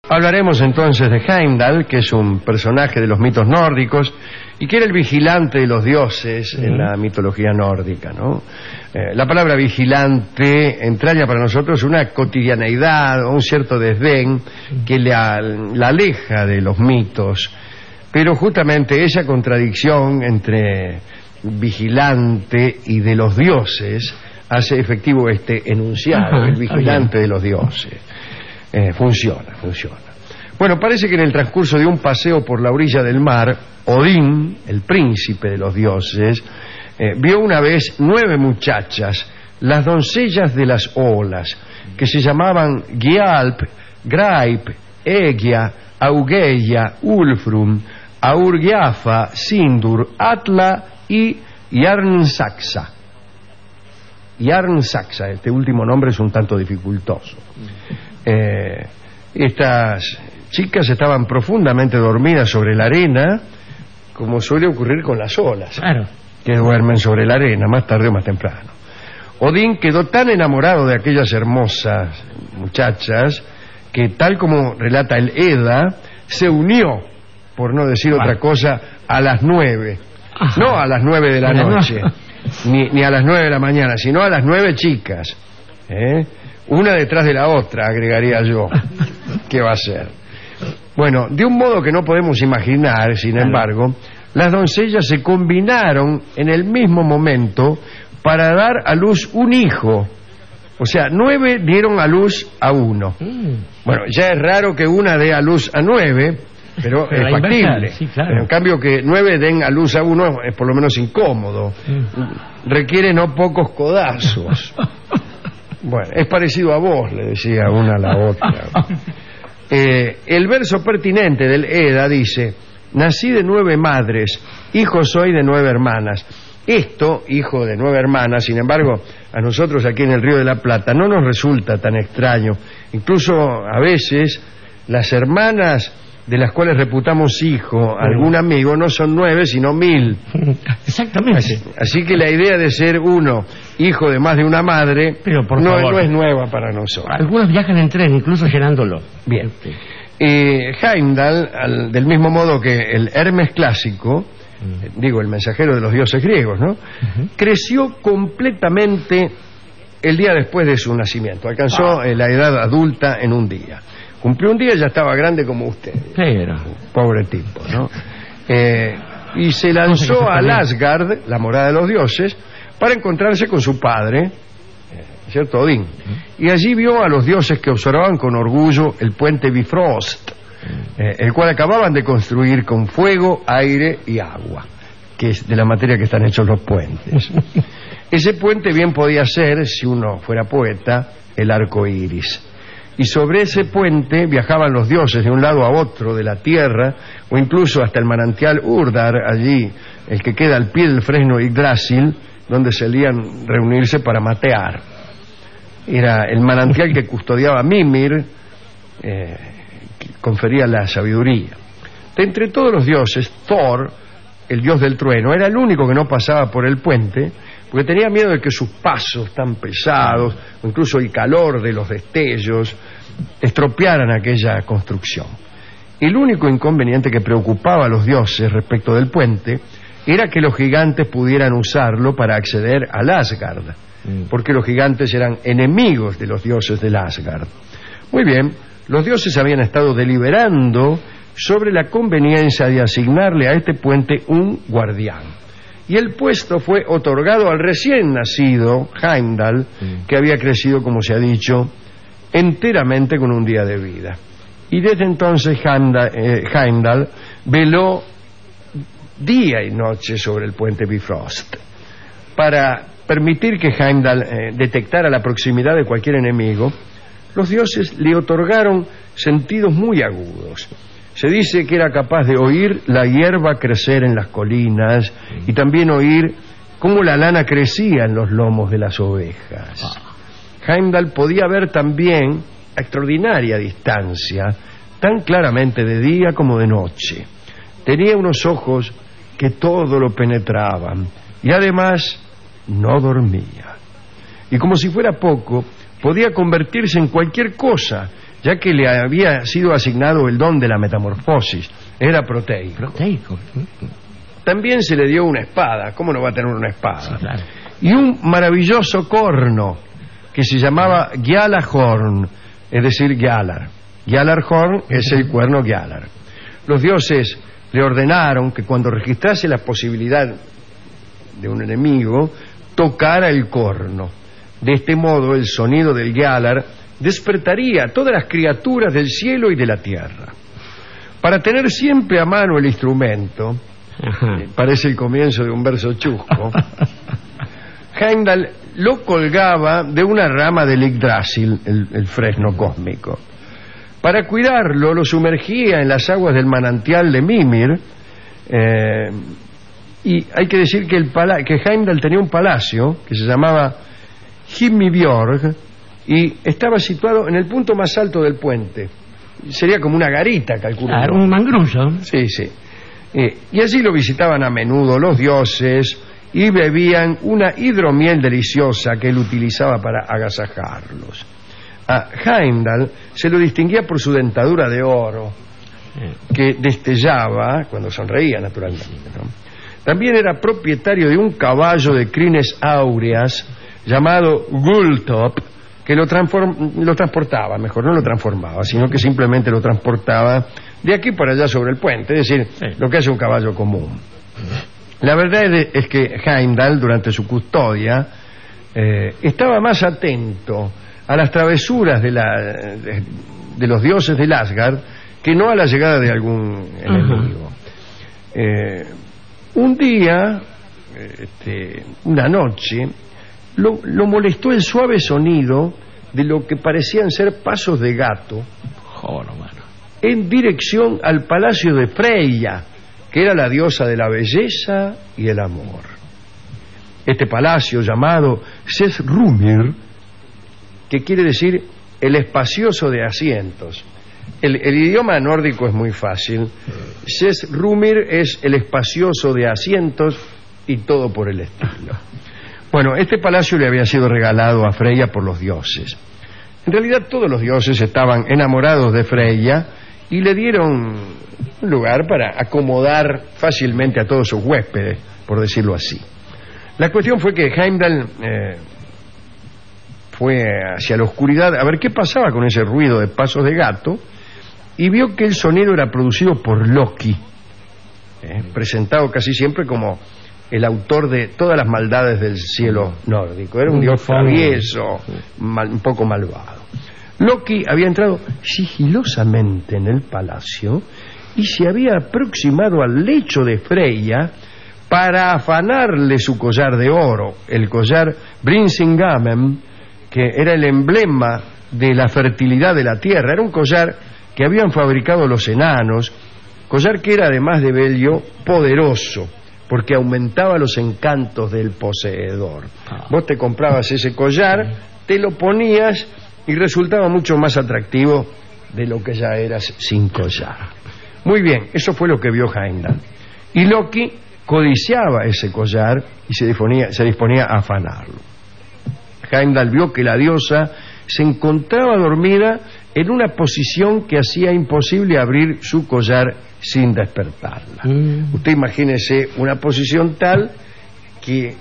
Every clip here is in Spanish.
Hablaremos entonces de Heimdall, que es un personaje de los mitos nórdicos y que era el vigilante de los dioses en la mitología nórdica, ¿no? La palabra vigilante entraña para nosotros una cotidianeidad o un cierto desdén que la aleja de los mitos, pero justamente esa contradicción entre vigilante y de los dioses hace efectivo este enunciado, el vigilante de los dioses. Funciona. Bueno, parece que en el transcurso de un paseo por la orilla del mar, Odín, el príncipe de los dioses, vio una vez 9 muchachas, las doncellas de las olas, que se llamaban Gialp, Graip, Egia, Augeia, Ulfrum, Aurgiafa, Sindur, Atla y Yarnsaxa. Yarnsaxa, este último nombre es un tanto dificultoso. Estas chicas estaban profundamente dormidas sobre la arena, como suele ocurrir con las olas, claro, que duermen sobre la arena más tarde o más temprano. Odín quedó tan enamorado de aquellas hermosas muchachas que, tal como relata el Edda, se unió, por no decir otra cosa, a las 9. Ajá. No a las 9 de la noche, ni a las 9 de la mañana, sino a las 9 chicas, una detrás de la otra, agregaría yo. ¿Qué va a ser? Bueno, de un modo que no podemos imaginar, sin embargo, las doncellas se combinaron en el mismo momento para dar a luz un hijo. O sea, 9 dieron a luz a 1. Bueno, ya es raro que una dé a luz a 9, pero es factible. Sí, claro. Pero en cambio que 9 den a luz a 1 es por lo menos incómodo. Requiere no pocos codazos. Bueno, es parecido a vos, le decía una a la otra. El verso pertinente del Edda dice: nací de 9 madres, hijo soy de 9 hermanas. Esto, hijo de 9 hermanas, sin embargo, a nosotros aquí en el Río de la Plata no nos resulta tan extraño. Incluso a veces las hermanas de las cuales reputamos hijo algún amigo no son 9 sino 1000. Exactamente. Así que la idea de ser uno hijo de más de una madre no es nueva para nosotros. Algunos viajan en tren, incluso llenándolo. Bien. Heimdall, del mismo modo que el Hermes clásico, digo, el mensajero de los dioses griegos, ¿no? Creció completamente el día después de su nacimiento. Alcanzó la edad adulta en un día. Cumplió un día y ya estaba grande como usted. Pero pobre tipo, ¿no? Y se lanzó a Asgard, la morada de los dioses, para encontrarse con su padre, ¿cierto? Odín. Y allí vio a los dioses que observaban con orgullo el puente Bifrost, el cual acababan de construir con fuego, aire y agua, que es de la materia que están hechos los puentes. Ese puente bien podía ser, si uno fuera poeta, el arco iris. Y sobre ese puente viajaban los dioses de un lado a otro de la tierra, o incluso hasta el manantial Urdar, allí, el que queda al pie del fresno Yggdrasil, donde solían reunirse para matear. Era el manantial que custodiaba Mimir, que confería la sabiduría. De entre todos los dioses, Thor, el dios del trueno, era el único que no pasaba por el puente, porque tenía miedo de que sus pasos tan pesados, o incluso el calor de los destellos, estropearan aquella construcción. El único inconveniente que preocupaba a los dioses respecto del puente era que los gigantes pudieran usarlo para acceder al Asgard, porque los gigantes eran enemigos de los dioses del Asgard. Muy bien, los dioses habían estado deliberando sobre la conveniencia de asignarle a este puente un guardián. Y el puesto fue otorgado al recién nacido Heimdall, que había crecido, como se ha dicho, enteramente con un día de vida. Y desde entonces Heimdall veló día y noche sobre el puente Bifrost. Para permitir que Heimdall detectara la proximidad de cualquier enemigo, los dioses le otorgaron sentidos muy agudos. Se dice que era capaz de oír la hierba crecer en las colinas y también oír cómo la lana crecía en los lomos de las ovejas. Heimdall podía ver también a extraordinaria distancia, tan claramente de día como de noche. Tenía unos ojos que todo lo penetraban y además no dormía. Y como si fuera poco, podía convertirse en cualquier cosa, ya que le había sido asignado el don de la metamorfosis. Era proteico. Proteico. También se le dio una espada. ¿Cómo no va a tener una espada? Sí, claro. Y un maravilloso corno que se llamaba Gjallarhorn, es decir, Gjallar. Gjallarhorn es el cuerno Gjallar. Los dioses le ordenaron que cuando registrase la posibilidad de un enemigo, tocara el corno. De este modo, el sonido del Gjallar despertaría a todas las criaturas del cielo y de la tierra. Para tener siempre a mano el instrumento, parece el comienzo de un verso chusco, Heimdall lo colgaba de una rama del Yggdrasil, el fresno cósmico. Para cuidarlo, lo sumergía en las aguas del manantial de Mimir, y hay que decir que Heimdall tenía un palacio que se llamaba Himmibjörg y estaba situado en el punto más alto del puente. Sería como una garita, calculo. Claro, un mangrullo. Sí, sí. Y allí lo visitaban a menudo los dioses y bebían una hidromiel deliciosa que él utilizaba para agasajarlos. A Heimdall se lo distinguía por su dentadura de oro, que destellaba cuando sonreía, naturalmente, ¿no? También era propietario de un caballo de crines áureas llamado Gulltopp, que lo transportaba, mejor no lo transformaba, sino que simplemente lo transportaba de aquí para allá sobre el puente, es decir, lo que hace un caballo común. La verdad es que Heimdall, durante su custodia, estaba más atento a las travesuras de los dioses del Asgard que no a la llegada de algún enemigo. Un día, una noche, lo molestó el suave sonido de lo que parecían ser pasos de gato en dirección al palacio de Freya, que era la diosa de la belleza y el amor. Este palacio, llamado Sessrumir, que quiere decir el espacioso de asientos. El idioma nórdico es muy fácil. Sessrumir es el espacioso de asientos y todo por el estilo. Bueno, este palacio le había sido regalado a Freya por los dioses. En realidad todos los dioses estaban enamorados de Freya y le dieron un lugar para acomodar fácilmente a todos sus huéspedes, por decirlo así. La cuestión fue que Heimdall fue hacia la oscuridad a ver qué pasaba con ese ruido de pasos de gato y vio que el sonido era producido por Loki, presentado casi siempre como el autor de todas las maldades del cielo nórdico. Era un dios travieso, un poco malvado. Loki había entrado sigilosamente en el palacio y se había aproximado al lecho de Freya para afanarle su collar de oro, el collar Brinsingamen, que era el emblema de la fertilidad de la tierra. Era un collar que habían fabricado los enanos, collar que era, además de bello, poderoso, porque aumentaba los encantos del poseedor. Vos te comprabas ese collar, te lo ponías y resultaba mucho más atractivo de lo que ya eras sin collar. Muy bien, eso fue lo que vio Heimdall. Y Loki codiciaba ese collar y se disponía a afanarlo. Heimdall vio que la diosa se encontraba dormida en una posición que hacía imposible abrir su collar sin despertarla. Usted imagínese una posición tal que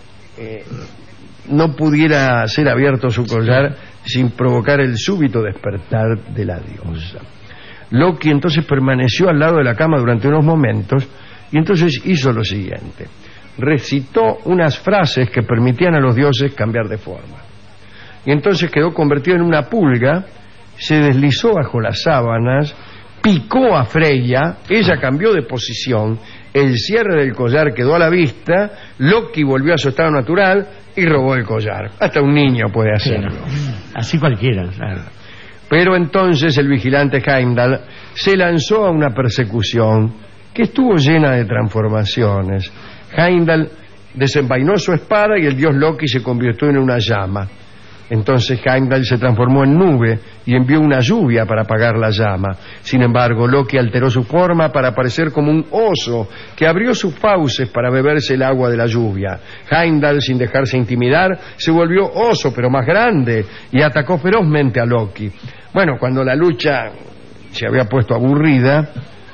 no pudiera ser abierto su collar sin provocar el súbito despertar de la diosa. Loki entonces permaneció al lado de la cama durante unos momentos y entonces hizo lo siguiente: recitó unas frases que permitían a los dioses cambiar de forma. Y entonces quedó convertido en una pulga, se deslizó bajo las sábanas, picó a Freya, ella cambió de posición, el cierre del collar quedó a la vista, Loki volvió a su estado natural y robó el collar. Hasta un niño puede hacerlo. Así cualquiera, claro. Pero entonces el vigilante Heimdall se lanzó a una persecución que estuvo llena de transformaciones. Heimdall desenvainó su espada y el dios Loki se convirtió en una llama. Entonces Heimdall se transformó en nube y envió una lluvia para apagar la llama. Sin embargo, Loki alteró su forma para parecer como un oso que abrió sus fauces para beberse el agua de la lluvia. Heimdall, sin dejarse intimidar, se volvió oso, pero más grande, y atacó ferozmente a Loki. Bueno, cuando la lucha se había puesto aburrida,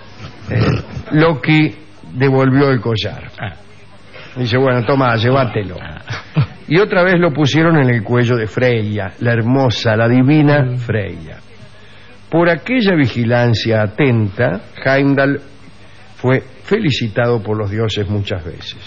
Loki devolvió el collar. Dice, bueno, toma, llévatelo. Y otra vez lo pusieron en el cuello de Freya, la hermosa, la divina Freya. Por aquella vigilancia atenta, Heimdall fue felicitado por los dioses muchas veces.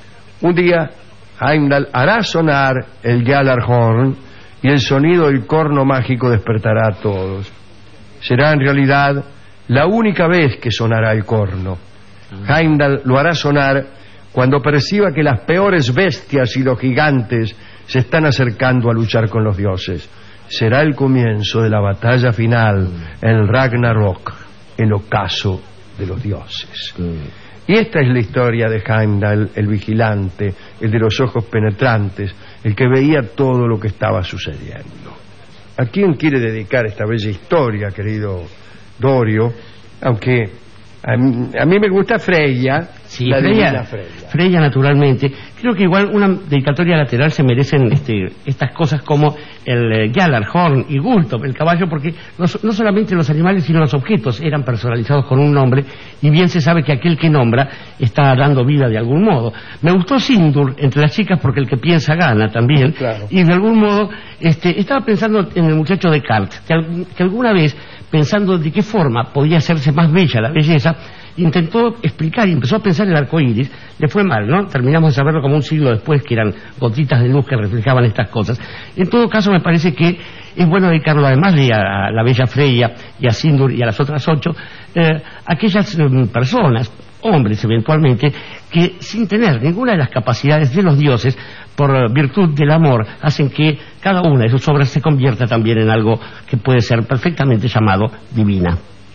Un día, Heimdall hará sonar el Gjallarhorn y el sonido del corno mágico despertará a todos. Será en realidad la única vez que sonará el corno. Heimdall lo hará sonar cuando perciba que las peores bestias y los gigantes se están acercando a luchar con los dioses. Será el comienzo de la batalla final, el Ragnarok, el ocaso de los dioses. Y esta es la historia de Heimdall, el vigilante, el de los ojos penetrantes, el que veía todo lo que estaba sucediendo. ¿A quién quiere dedicar esta bella historia, querido Dorio? Aunque a mí me gusta Freya, sí, la divina Freya, naturalmente. Creo que igual una dedicatoria lateral se merecen estas cosas como el Gjallarhorn y Gultop, el caballo, porque no solamente los animales sino los objetos eran personalizados con un nombre, y bien se sabe que aquel que nombra está dando vida de algún modo. Me gustó Sindur entre las chicas porque el que piensa gana también, claro. Y de algún modo estaba pensando en el muchacho Descartes, que alguna vez, pensando de qué forma podía hacerse más bella la belleza, intentó explicar y empezó a pensar en el arco iris. Le fue mal, ¿no? Terminamos de saberlo como un siglo después, que eran gotitas de luz que reflejaban estas cosas. En todo caso, me parece que es bueno dedicarlo, además de a la bella Freya y a Sindur y a las otras 8, aquellas personas, hombres eventualmente, que sin tener ninguna de las capacidades de los dioses, por virtud del amor, hacen que cada una de sus obras se convierta también en algo que puede ser perfectamente llamado divina.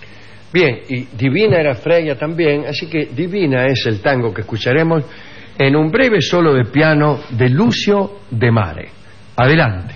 Bien, y divina era Freya también, así que divina es el tango que escucharemos en un breve solo de piano de Lucio de Mare. Adelante.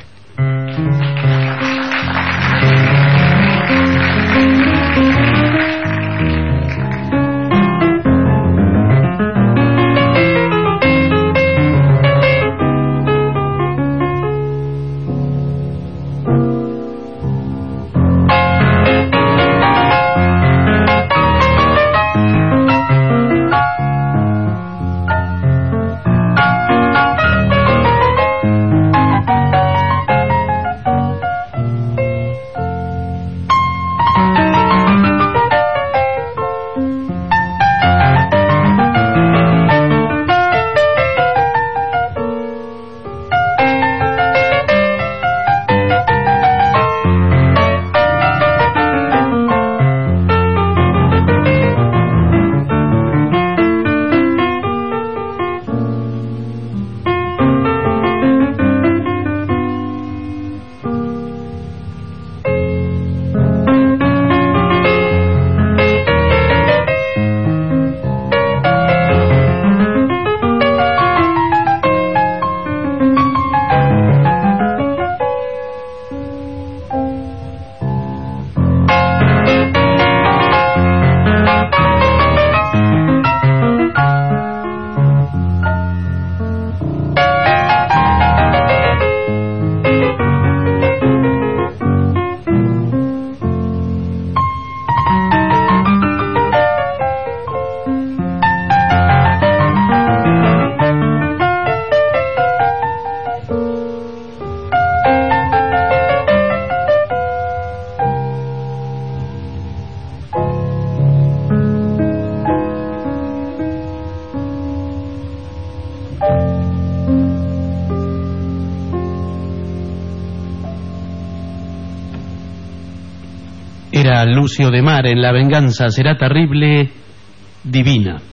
Era Lucio de Mare en La venganza será terrible, divina.